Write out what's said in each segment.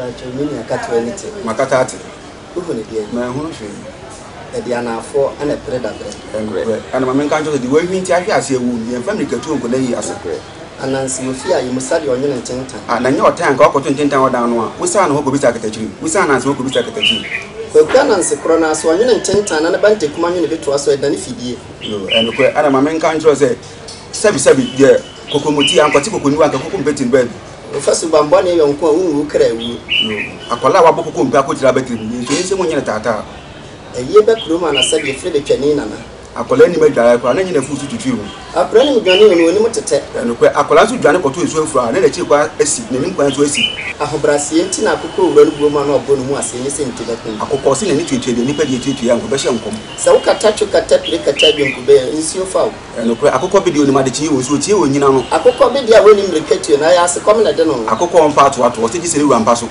Jumini Caternity. Makatati. Who will be My husband. A Diana for and a predator. And my main country, the way we take us here, and family can go as a great. And Nancy Mufia, you must study on your intent. And I know a tank or 10 down one. We saw no good secretary. We saw us who could be secretary. Well, Nancy Cronas, 1 in 10 and a bank take money to us than if he did. And my main country say, Sabi, dear, Kokomuti and Kotiko Kunwaka who compete in bed. First of all, Bonnie, young who crave. A Palawa Bokum Baku Rabbit, someone in Tata. A year back room and I said you fled the canina. A colony made a planning a food to you. A planning Johnny when you want to take. And a Colasu Janico to his well for another cheap a seat, naming quite to a seat. A Hobrasientina Cuckoo, woman of Bonumas in the same to that. I could possibly need to the Nipper to young Basham. So Catachu Catat, Catabian Cube, is your fault. And I could copy the United you with you, you know. I could copy the winning Ricketti and I asked a comment. I don't know. I could call on part what was it is a rampasso.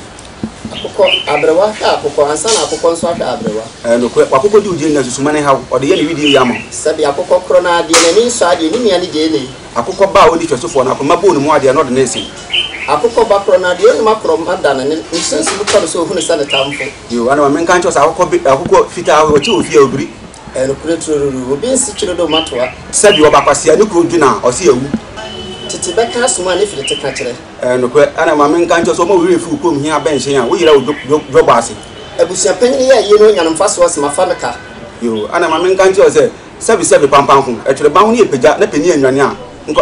Abrewa, Apoko, and San Apoko, Abrewa. And what could do genius to money how or the end video yam. Sabi Apoko Crona, the enemy side, you need any daily. I could call bow only just for an Apamabu, more they are not nursing. Apoko Bacrona, the only macro Madan, and instance you come so who is at a town for you. And my main countries are fit out or 2 if you agree. And the will be situated on Matua. Said you about Passia, you could do now or see you. Tibacas money if you take catcher. And my main countries are more really full here, bench here. We are Robassi. A bush penny, you know, and fast was my father car. You and my main country say, 77 pound, at the bounty, Penny and Yanya.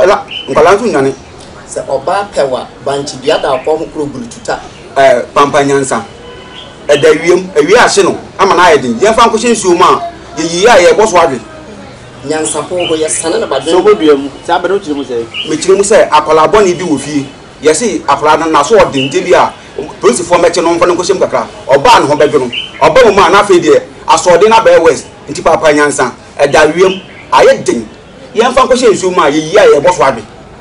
Nkolatu Sir Oba Pewa, Banchi Biada, Pom Crew to tap. Pampanyansa. At the reaction, I'm an idea. Young Function Suma, ye was worried. Young Sapo, yes, son about so would be Sabaruchi say. Which say, Apola Bonnie do with you. Yes, see, Apola Nassau, Dindia, Pussy for matching on Fanacosum Kaka, or Ban Hobedron, or Bowman, Afide, I saw dinner bear west, into Papanyansa, at Darium, I had ding. Young Function Suma, ye was worried.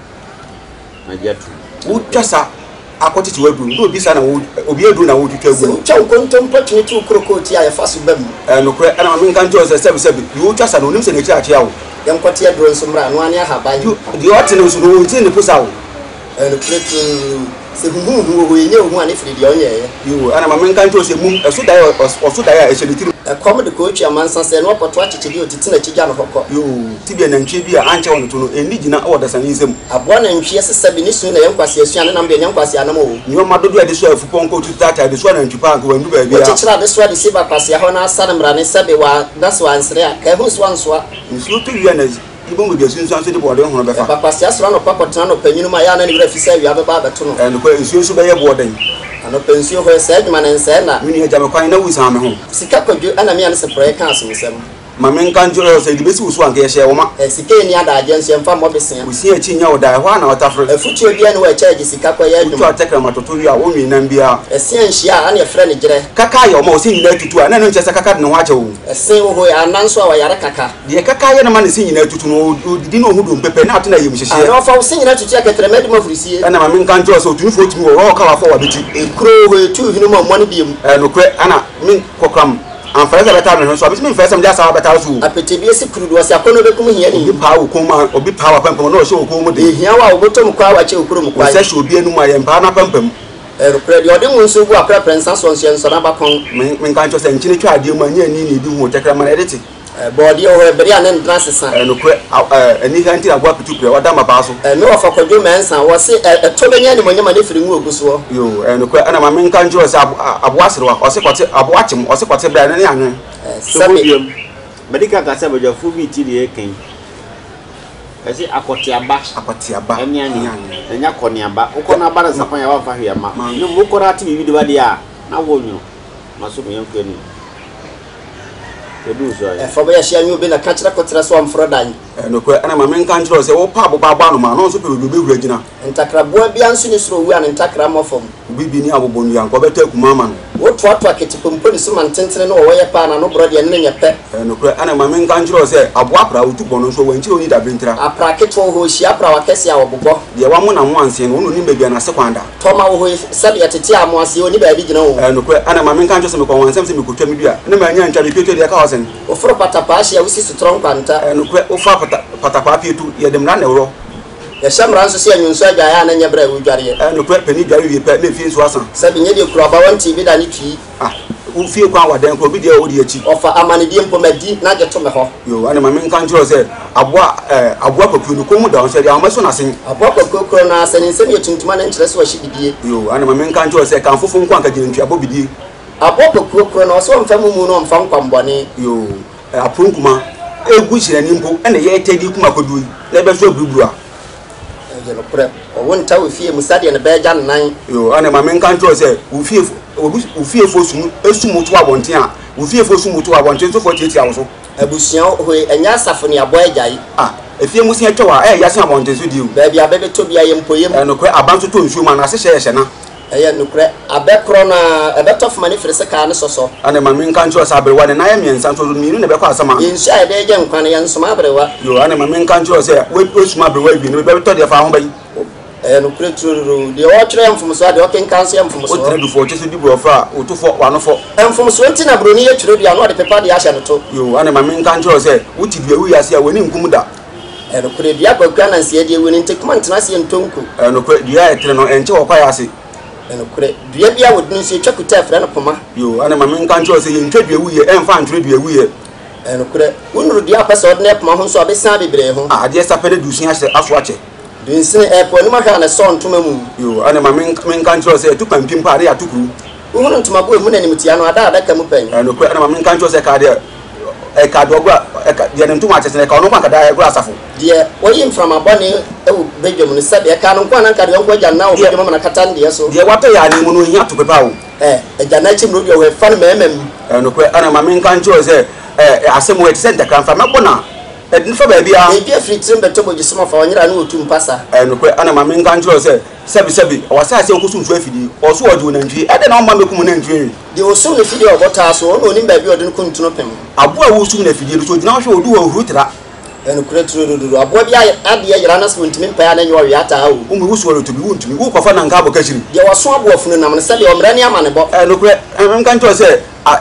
I get would just a quantity to do this and would be a do now to tell you. Chow contemplate me to crocodile, fast with them. And I mean, can't just a 7 you just a news in the church. Young Quatia drone some ran 1 year have by you. The ordinance who is in the push out. And the plate to who we knew one if the you and my main country is a moon, a Suda or Suda actually. A common coach, a man says, and what watch to do to Tina Hoko. You, Tibian and Chibia, answer on to indigenous orders and ism. A one and she has a 7 soon, a young Quasian and young Quasiano. Your mother do this way for Ponko to Tata, this one and to Park when you were there. This one is Siba Quasiana, San Brane, Sabiwa, that's one, Kevus one swap. In Slutu Yanas, even with your sins on the border on the Papas, run of Papa Tano, Penumaya, and if you say you have a barber and where is used to be a boarding. And a pension where said man and said that we need to have a with home. Sikaco, and a man is a prayer council. My main country said the best was one case, a Sikania agency and farm office. We see a chin or die 1 hour after a future again where charges Sikaco, you are taking a to your woman in Nambia. A Sientia and your friend Kakai or more singing to an and just a cacat no watch. A same way and answer Yaraca. The Kakai and a man is singing to know who didn't know who do Pepe not in a use. I offer singing to check a tremendous of receipt. And my main country also 2 foot more all cover for a crow 2 minimum money beam. And Anna, mean Cocram. And for the time, so I mean, first, I'm just about a petty crude was a corner of here. You power come or be power pump or no show come with the here. Our bottom crowd at your room. Why should be a new my empire pump him. The other ones who are preference and sons on Abacon, when can't just engineer to do money and need to take a man editing. Body over Brian and Francis and anything I work to play or damn a basso. And no for Coduman's and was a total animal money for the Muguso. You and my main country was a wasser or second a watching or second brand and young. Medical Cassava, your full BT king. I say Akotiaba, and Yakoniaba, Okonaba is upon your fire. No Mokorati, you do idea. Now, won't you? Masumi. For where she knew been a catcher swam for a dime. And my main country was a old pub about Banuma, also people will be Regina. And Takrabua Biansinis through one and Takramofom. We be near Bonian, Cobetek Mamma. What packet to put some antenna or way upon an obrody and a pet. And my main country was a Wapra who took on so when you need a winter. A bracket for who she apra Cassia or Bobo. The one and once and only maybe an a second. Toma who said at a tiam was the only baby, you know. And my main country was something we could tell me. No man, you can repeat their cousin. For Patapashi, I was strong panta and Patapapi to Yadam Nano. ya shamran so se anyunso agya na nya bra wudware no kura pani dware wie pe na fie nso asan sabi nye de kura ba wanti bi da ne twi wo fie kwa wadan ko bi de wo de achi ofa amanedi mpomadi na je to me ho yo ane ma men kan jiro se aboa papu no ko mu da on se de amaso na sen aboa papu na asen nsem ye tuntuma na nkyere se wa hibidie yo ane ma men kan jiro se kan fofo nko anka gine ntwa bobidie aboa papu na so mfa mu no mfa nkwambone yo apunkuma egu hyirani mpo ene ye tedi kuma kodu na be so buruburu a ye no prep o wonta wo fie musade ne be gya nan yo ane ma men kan jiro se wo fie fo sum esumu to abonten a wo fie fo sumu to abonten so fo tieti awo so abusia hoye enya asafo ne aboa agyae efie musia twa ya se abonten so di o ba bia be to bia ye mpoyem no kwe abanso to nsuo ma na se hye na nukre abekro na ebetof mani frese ka ne soso ane ma men kan jiro se abrewa ne na ya miensa so miru ne be kwa asama yinsu ai de je nkwane ya nsoma abrewa yo ane ma men kan jiro se we suma abrewa bi ne be to de fa ho bayi nukre truru de o twere mfumso de o kenkanso mfumso o tere du fo che so di bro fra o to fo wano fo mfumso nti na broni ye twere bia no de pepa de ahye no to yo ane ma men kan jiro se wuti bia wi ase a woni nkum da nukre bia bakwa na nsie de woni nti kuma ntena se ntonku nukre dia etere no enche wo kwa ya ase nukre dua bia wodun se twakuta afra na poma yo ane ma men kan jiro se ye ntwa dua wi ye emfa ntwe dua wi ye nukre unuru dia pesa odne poma ho so obesan bebre ho ade sapede dusun ase aso ache dinsin poni ma hwa na so ntoma mu yo ane ma men kan jiro se tu pampim pa de atukuru uhunu ntoma bo mu na nimtia no ada ka mu pan nukre ane ma men kan jiro se ka de ka do gwa de ntoma ache se ka no kwa ka da gwa asafo de oyi mframa bone ewu bedwom no sabe ka no kwa na nka de onko gya na o bedwom na kata ndiye so de wato ya ni mu no hia to pepa o gya na chim no bi o we fa no memem nukre ane ma men kan jiro se asemo et center kan fa mabona nfa ba bia e bia free trim beto boji sima fa onyira na otu mpasa nukwe ana ma men kan jiro se sebi wasa ase nkosu nfu afidi oso odu na ntwi ede na o ma mekum na ntwi de osu na fidi obota so ono ni ba bia odin kuntuno pem aboa wo su na fidi so gina hwe odu wo hurutira nukre truru aboa bia ade ya yira na so ntimi mpa ya na nyo wi ata o umu wusu wo tobi wo ntimi wo kwafa na nka aboka chiri de waso aboa funu na mne sabe o mra ni ama ne bo nukwe men kan jiro se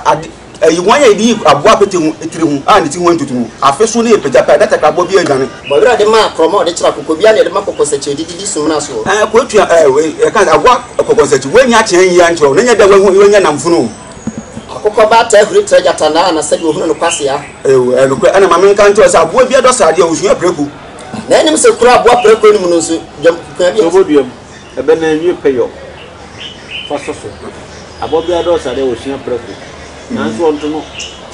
yiwanya idi aboa pete hu etiri hu ani ti hu tutu afeso ne peja pa data ka bo bi adwane bo wira de ma promo de chira kokko bia ne de ma kokko seche didi sum na so ko tua kan aboa kokko seche wenya chen yi ancho na nya da wenya namfuno akokko ba ta huri treja tana na sabe ohunu no kwase ya nukwe ana ma men kan jiro se aboa bia do sade o hua preku na enim se kura aboa preku ni mu no so jam kan bia so boduam ebe na nwie peyo fasoso aboa bia do sade o hua preku nanso onto no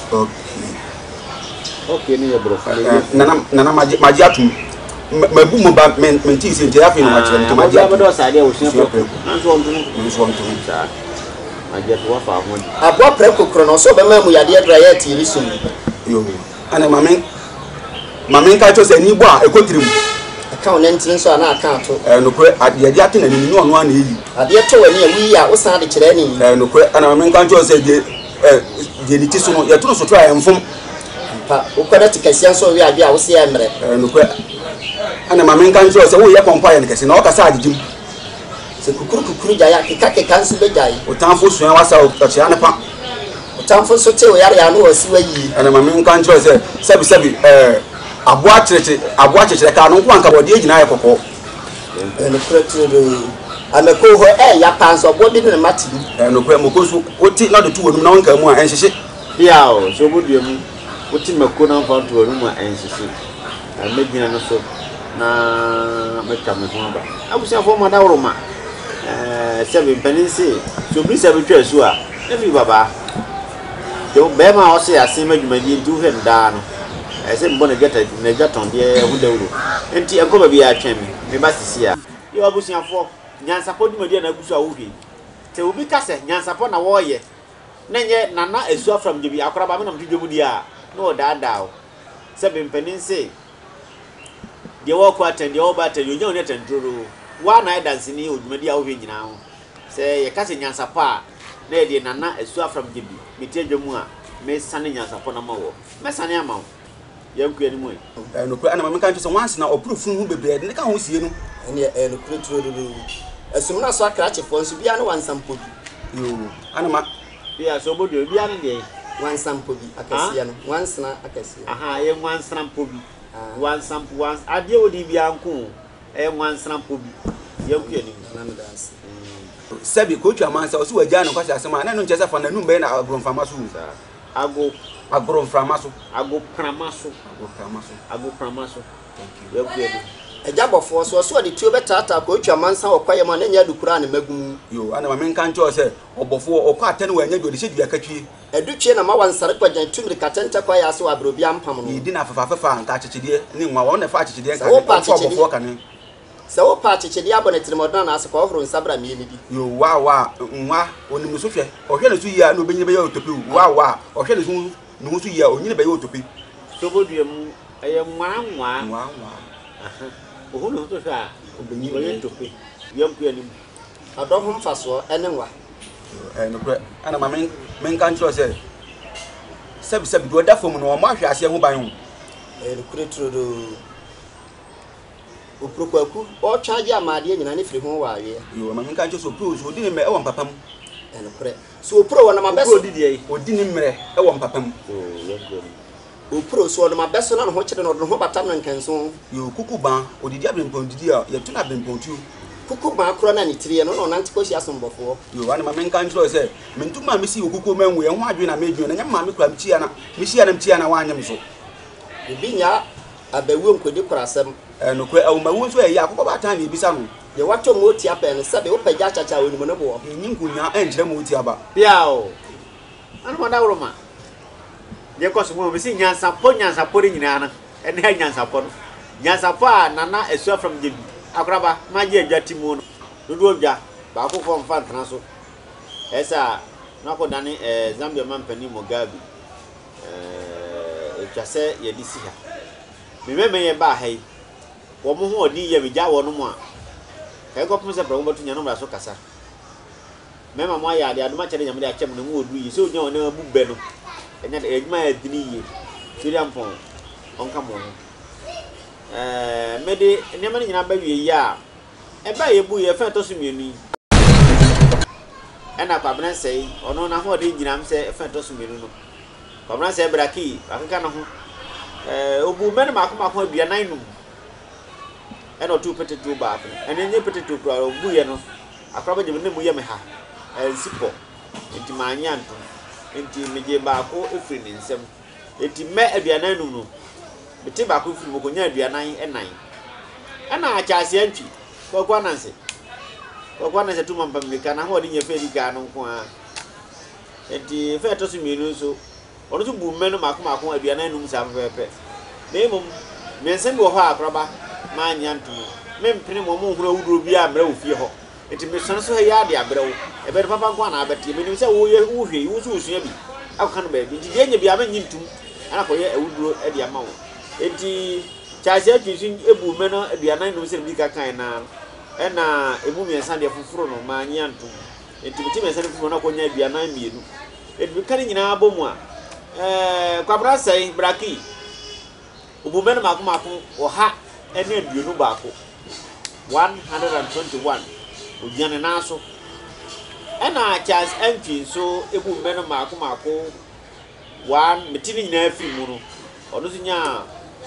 okay ni bro nana maji atum mabu mo ba menti se ntia afi no ma chere to maji atum do sade o hua preku nanso onto no sa maji to wafa ho aboa preku kro no so be ma mu yade adra ya ti risum yo ana mamen ka to se ni bo a ekotirim aka on entin so ana aka to nokwe ade ate na ni no ono ana eyi ade to wani awi a usan de kire ni nokwe ana mamen ka to se de ni tiso no ya to so try emfom pa ukoda tikasian so wi ade a wo se ya mre nokwe ana mamen ka to se wo ye pompa ya ne kase na o kasa agigim se kukuru jaya kikake kansu be jai otamfo suan wasa o chia ne pa otamfo so te o yare ya no osi wayi ana mamen ka to se sabi aboa chechire ka no kwa nka bode agina ya kokko nokwe tru ameko ho ya panso bo bi ne mati nokwe mokosu oti na do tu wonum na wonka mu a enhyehye ya o so boduam oti mako na mfa to wonum a enhyehye amegina no so na meka me ho aba abusia fo ma da woroma sebe peninsi so bi sebe twa su a efi baba yo be ma o se ase madwumadi ntu hwe nda no ese mbo na gaton de hu dawro enti enko ba bi a twem me ba sisia yo abusia fo nyansa po dwumadi na gusu a wo hwe te obi ka se nyansa po na wo ye nenye nana esu afram jebi akora ba me na mtudwo mudi a no daada o sebe peninsi de wo ko atende wo ba atende onye onye tendro wa na dance ni odwumadi a wo hwe nyina ho se ye ka se nyansa pa na ye de nana esu afram jebi metie dwemu a me sane nyansa po na mawo me sane ama wo yanku ani mu nokwe ana mamen kan to se once na oprofun hu bebre de ka ho sie no ene nokwe tro do asumna so akrache fo nso bia no wansampo bi yo ana ma bia so bodo bia no de wansampo bi akasia no wansna akasia aha ye wansampo bi wansampo ade odi bia nko one sample. Young Kenny. Sabi coach amansa osi waja no kwasa asema na no nchesa fa na numbe na agron farmaso agron farmaso thank you young Kenny ejabofo so de tuo betata coach amansa okwaye ma na nya dukura na magum yo ana ma menka ncho se obofo okwa atene wa nya do de hye akatwie educhie na ma wansare kwajan tumri katenta kwa ya so abrobi ampam no yidi na fafafa nka achechide ni nwa won na fa achechide nka obofo kane se wo pa chechede abonetire modern na aseko ohoro nsabra me ni bi yo wa nwa onimu so hwe ohwe na so yia na obenye be ya otopi wa ohwe na so nu so yia onyine be ya otopi so boduam eye nwa ohunu to hwe a obenye be ya otopi yam ku anim adoho mfaso ene nwa no pre ana ma men kan tro se sabi do da fom no o ma hwe ase ho ban ho kure trodo oprokwaku o charge amade nyina ne firi ho wa awe yo ma nka ncho so pro so odi ne me e won papam ene pre so pro wona mabeso odi ne mre e won papam o pro so wona mabeso na no ho kire no do ho batam na nkanso yo kukuban odidi abrempon didi a ye tuna abrempon tu kukuban akro na ne tire no no nanti ko sia sombofo yo wana ma nka ncho se mentuma me si okuko manwu ye ho adwe na medwe na nyama me kura mtia na me sia na mtia na wanyem so obinya abawu nkodi kurasem no kwe awumawu nso ya akoko batan na ebisa no ye wato moti apen sabe wo pagya chacha woni no bo nyinkunya enjire moti aba biao anu mada uroma ye koso mo bisi nyansa po nyina na ene nyansa po no nyansa po a nana esua from jebi akraba maje adwati mu no dodo odwa ba ko form fan tana so esa na ko dani Zambia mampani Mugabe etwase ye disi ha mememe ye ba hai wo mo ho odi ye bigya wo no mo a kai ko pese pra wo batu nya no bra so kasa mema mo ya de aduma kere nya mo de akem no mo odu yi so nya wona bu be no enya de ejuma ya dini yi siri ampon onka mo mede nema ni nyina ba wie ya e ba ye bu ye fa to so mienu ena kwa bena sei ono na ho de nyina am se fa to so mienu no kwa bena sei braki akeka no ho obu men makoma aduanan num eno tu petetu ba ene nye petetu kra obu ye no akraba je ne mu ye me ha sipo enti manya nto enti meje ba ko efri ni nsem enti me aduanan num no beti ba ko efri mo ko nya aduanan enan ana achase antwi kwa nanse tu mamba meka na ho de nye fe di ga no ko a enti fe to su mienu so ono tu bu men makoma aduanan num sa pepe Nemo, me send wo ha akraba ma nyantu. Me mpene mo mo hura wuduro bi a mra wo fie ho. Enti me son so ya de abrɛ wo. E be papa kwa na abɛte. Me nim sɛ wo ye wo hwe wo so usua bi. Akɔka no ba bi. Nti de nya bi a ma nyintum. Ana kɔ ye awuduro e de ama wo. Enti chaase atwisin ebu me no aduanan no sɛ bi ka kan na. Ɛna emu miensa de fufuro no ma nyantu. Enti bi miensa de fufuro na kɔ nya aduanan mienu. Enti bi kan nyina abomu a kwabra sai braki Ubumen makuma oha ene aduonu baako 121 ujane naso ena Charles entry so ebumen makuma 1 metini nyina afi mu no ono so nya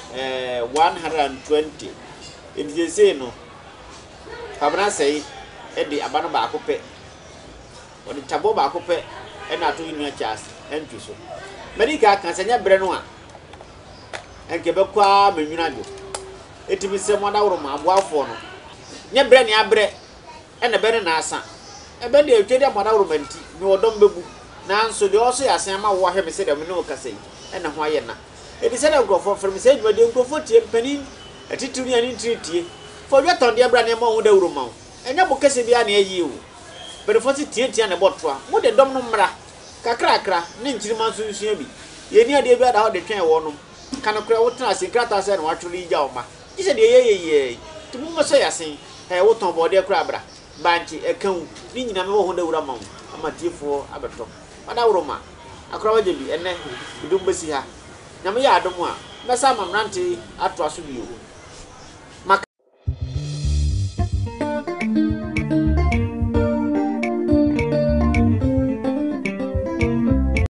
120 endije sei no kabana sei e de abano baako pe oni tabo baako pe ena to nya Charles entry so medika kan senya bre no a enke be kwa menwina do etimi se mo da woro ma aboafo no nye bre ne abre ene be ne na asa e be de etwedi mo da woro manti mi wodom bebu na nso de oso ya sen ma wo ahwe me se de me no kase ene ho aye na edi se na grofo from se dwade grofo tie mpani atitiri ani tritie fo dwa ton de bra ne mo ho da woro ma enye bo kase bia na ayi o be fo ti tie na botoa mo de dom no mra kakrakra ne nkirima nso nsua bi ye ni ade bia da ho de twen wo no kana kura wotna sinkrata se na watwuri ja oma ise de ye ti mu so yasin woton bode kura bra banchi ekan ni nyina me wo ho da wura ma amatifo abeto ada wuro ma akura waje bi ene idum besi ha nyame ya adom a mesa mamrante ato aso bio